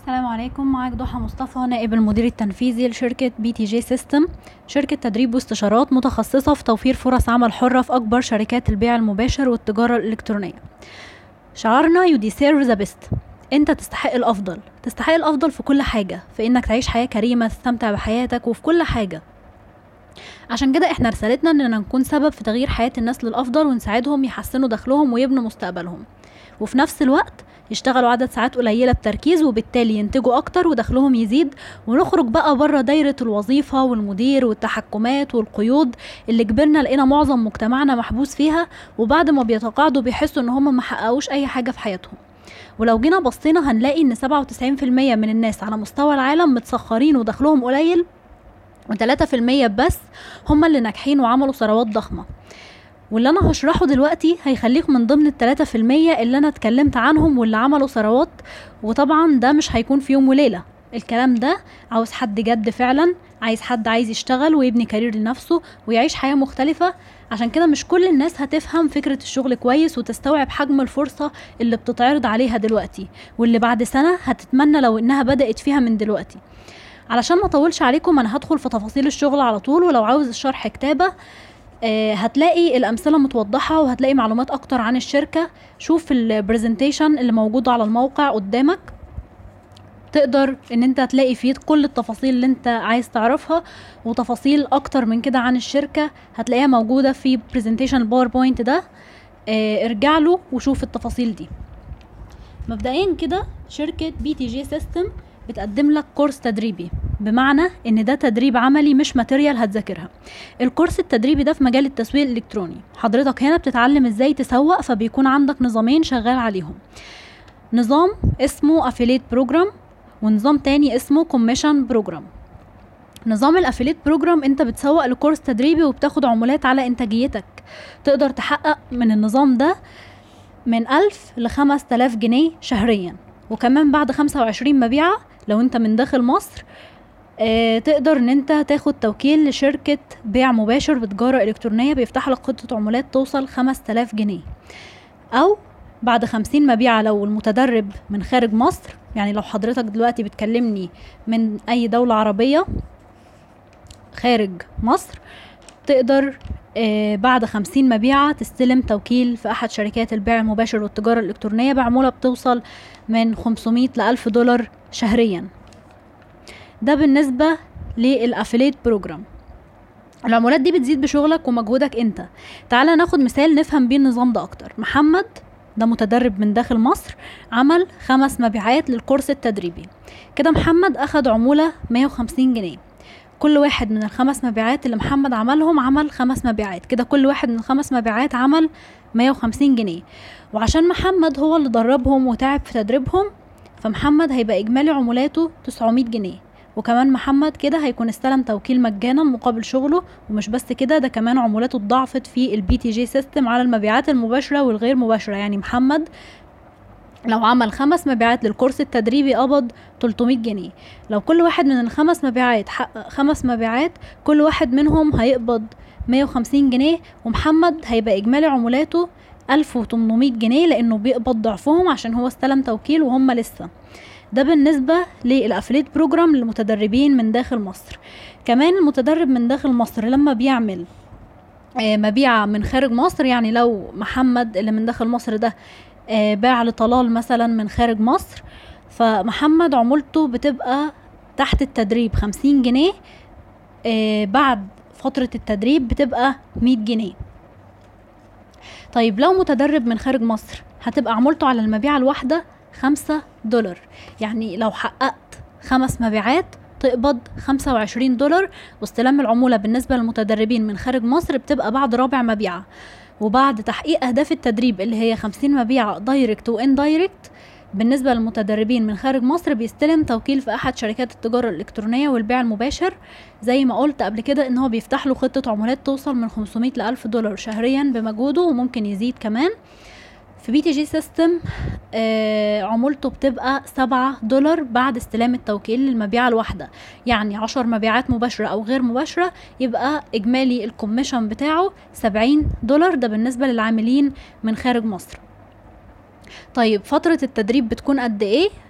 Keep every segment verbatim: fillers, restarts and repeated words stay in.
السلام عليكم. معاك ضحى مصطفى، نائب المدير التنفيذي لشركة بي تي جي سيستم، شركة تدريب واستشارات متخصصة في توفير فرص عمل حرة في أكبر شركات البيع المباشر والتجارة الإلكترونية. شعارنا you deserve the best، انت تستحق الأفضل، تستحق الأفضل في كل حاجة، في انك تعيش حياة كريمة، تستمتع بحياتك وفي كل حاجة. عشان كده احنا رسالتنا اننا نكون سبب في تغيير حياة الناس للأفضل، ونساعدهم يحسنوا دخلهم ويبنوا مستقبلهم، وفي نفس الوقت يشتغلوا عدد ساعات قليلة بتركيز، وبالتالي ينتجوا أكتر ودخلهم يزيد، ونخرج بقى بره دايرة الوظيفة والمدير والتحكمات والقيود اللي كبرنا لقينا معظم مجتمعنا محبوس فيها، وبعد ما بيتقاعدوا بيحسوا ان هم محققوش أي حاجة في حياتهم. ولو جينا بصينا هنلاقي ان سبعة وتسعين في المية من الناس على مستوى العالم متسخرين ودخلهم قليل، وثلاثة في المية بس هم اللي ناجحين وعملوا ثروات ضخمة. واللي انا هشرحه دلوقتي هيخليك من ضمن التلاتة في المية اللي انا اتكلمت عنهم واللي عملوا ثروات. وطبعا ده مش هيكون في يوم وليلة، الكلام ده عاوز حد جد فعلا، عايز حد عايز يشتغل ويبني كارير لنفسه ويعيش حياة مختلفة. عشان كده مش كل الناس هتفهم فكرة الشغل كويس وتستوعب حجم الفرصة اللي بتتعرض عليها دلوقتي، واللي بعد سنة هتتمنى لو انها بدأت فيها من دلوقتي. علشان ما اطولش عليكم انا هدخل في تفاصيل الشغل على طول، ولو عاوز الشرح كتابة آه هتلاقي الأمثلة متوضحة وهتلاقي معلومات أكتر عن الشركة. شوف البرزنتيشن اللي موجود على الموقع قدامك، تقدر ان انت تلاقي فيه كل التفاصيل اللي انت عايز تعرفها، وتفاصيل أكتر من كده عن الشركة هتلاقيها موجودة في برزنتيشن الباوربوينت ده. آه ارجع له وشوف التفاصيل دي. مبدئيا كده شركة بي تي جي سيستم بتقدم لك كورس تدريبي، بمعنى ان ده تدريب عملي مش ماتيريال هتذاكرها. الكورس التدريبي ده في مجال التسويق الالكتروني. حضرتك هنا بتتعلم ازاي تسوق، فبيكون عندك نظامين شغال عليهم، نظام اسمه افيليت بروجرام ونظام تاني اسمه كوميشن بروجرام. نظام الافيليت بروجرام انت بتسوق لكورس تدريبي وبتاخد عمولات على انتاجيتك. تقدر تحقق من النظام ده من ألف لخمس تلاف جنيه شهريا، وكمان بعد خمسة وعشرين مبيعة لو انت من داخل مصر اه تقدر ان انت تاخد توكيل لشركة بيع مباشر بتجارة الكترونية بيفتح لك خطة عمولات توصل خمس تلاف جنيه. او بعد خمسين مبيعة لو المتدرب من خارج مصر، يعني لو حضرتك دلوقتي بتكلمني من اي دولة عربية خارج مصر، تقدر آه بعد خمسين مبيعة تستلم توكيل في أحد شركات البيع المباشر والتجارة الإلكترونية بعمولة بتوصل من خمسمية لألف دولار شهريا. ده بالنسبة للأفيليت بروجرام. العمولات دي بتزيد بشغلك ومجهودك انت. تعال ناخد مثال نفهم بيه النظام ده أكتر. محمد ده متدرب من داخل مصر، عمل خمس مبيعات للكورس التدريبي. كده محمد أخد عمولة مية وخمسين جنيه. كل واحد من الخمس مبيعات اللي محمد عملهم عمل خمس مبيعات، كده كل واحد من الخمس مبيعات عمل مية وخمسين جنيه. وعشان محمد هو اللي دربهم وتعب في تدريبهم، فمحمد هيبقى إجمالي عمولاته تسعمية جنيه. وكمان محمد كده هيكون استلم توكيل مجانا مقابل شغله. ومش بس كده، ده كمان عمولاته اتضاعفت في البي تي جي سيستم على المبيعات المباشرة والغير مباشرة. يعني محمد لو عمل خمس مبيعات للكورس التدريبي قبض تلتمية جنيه. لو كل واحد من الخمس مبيعات حقق خمس مبيعات، كل واحد منهم هيقبض مية وخمسين جنيه، ومحمد هيبقى إجمالي عمولاته ألف وتمنمية جنيه، لأنه بيقبض ضعفهم عشان هو استلم توكيل وهم لسه. ده بالنسبة للأفليت بروجرام للمتدربين من داخل مصر. كمان المتدرب من داخل مصر لما بيعمل مبيعة من خارج مصر، يعني لو محمد اللي من داخل مصر ده باع لطلال مثلا من خارج مصر، فمحمد عمولته بتبقى تحت التدريب خمسين جنيه، بعد فترة التدريب بتبقى مية جنيه. طيب لو متدرب من خارج مصر هتبقى عمولته على المبيعة الواحدة خمسة دولار. يعني لو حققت خمس مبيعات تقبض خمسة وعشرين دولار. واستلام العمولة بالنسبة للمتدربين من خارج مصر بتبقى بعد رابع مبيعة، وبعد تحقيق أهداف التدريب اللي هي خمسين مبيعة دايركت وإن دايركت. بالنسبة للمتدربين من خارج مصر بيستلم توكيل في أحد شركات التجارة الإلكترونية والبيع المباشر. زي ما قلت قبل كده إن هو بيفتح له خطة عمولات توصل من خمسمية لألف دولار شهريا بمجهوده، وممكن يزيد كمان. في بي تي جي سيستم آه عمولته بتبقى سبعة دولار بعد استلام التوكيل للمبيعة الواحدة. يعني عشر مبيعات مباشرة أو غير مباشرة يبقى إجمالي الكوميشن بتاعه سبعين دولار. ده بالنسبة للعاملين من خارج مصر. طيب فترة التدريب بتكون قد ايه؟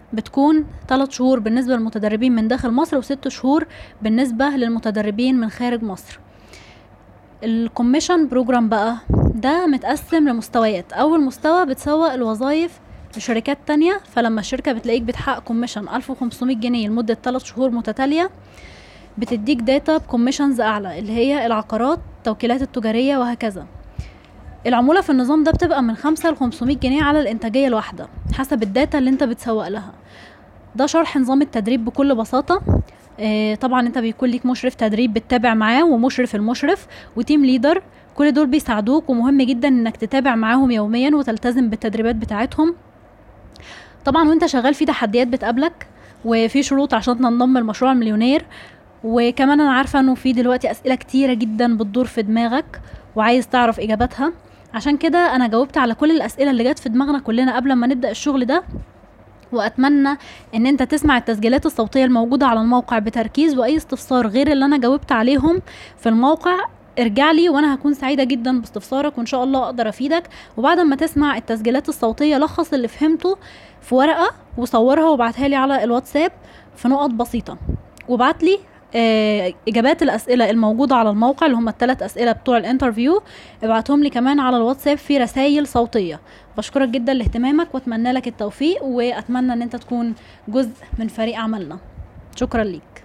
بتكون ثلاث شهور بالنسبة للمتدربين من داخل مصر وست شهور بالنسبة للمتدربين من خارج مصر. الكوميشن بروجرام بقى ده متقسم لمستويات. اول مستوى بتسوق الوظائف لشركات تانية، فلما الشركة بتلاقيك بتحقق كوميشن ألف وخمسمية جنيه لمدة ثلاث شهور متتالية، بتديك داتا بكوميشنز اعلى اللي هي العقارات، التوكيلات التجارية وهكذا. العمولة في النظام ده بتبقى من خمسة لخمسمية جنيه على الانتاجية الواحدة حسب الداتا اللي انت بتسوق لها. ده شرح نظام التدريب بكل بساطة. اه طبعا انت بيكون ليك مشرف تدريب بتتابع معاه، ومشرف المشرف، وتيم ليدر، كل دول بيساعدوك، ومهم جدا انك تتابع معاهم يوميا وتلتزم بالتدريبات بتاعتهم. طبعا وانت شغال في تحديات بتقابلك، وفي شروط عشان تنضم لمشروع المليونير. وكمان انا عارفة انه في دلوقتي اسئلة كتيرة جدا بتدور في دماغك وعايز تعرف اجاباتها، عشان كده انا جاوبت على كل الاسئلة اللي جت في دماغنا كلنا قبل ما نبدأ الشغل ده. واتمنى ان انت تسمع التسجيلات الصوتية الموجودة على الموقع بتركيز، واي استفسار غير اللي انا جاوبت عليهم في الموقع ارجع لي وانا هكون سعيدة جدا باستفسارك، وان شاء الله اقدر افيدك. وبعد ما تسمع التسجيلات الصوتية لخص اللي فهمته في ورقة وصورها وابعتها لي على الواتساب في نقط بسيطة، وابعت لي آه اجابات الاسئلة الموجودة على الموقع اللي هم الثلاث اسئلة بتوع الانترفيو، ابعتهم لي كمان على الواتساب في رسائل صوتية. بشكرك جدا لاهتمامك واتمنى لك التوفيق، واتمنى ان انت تكون جزء من فريق عملنا. شكرا ليك.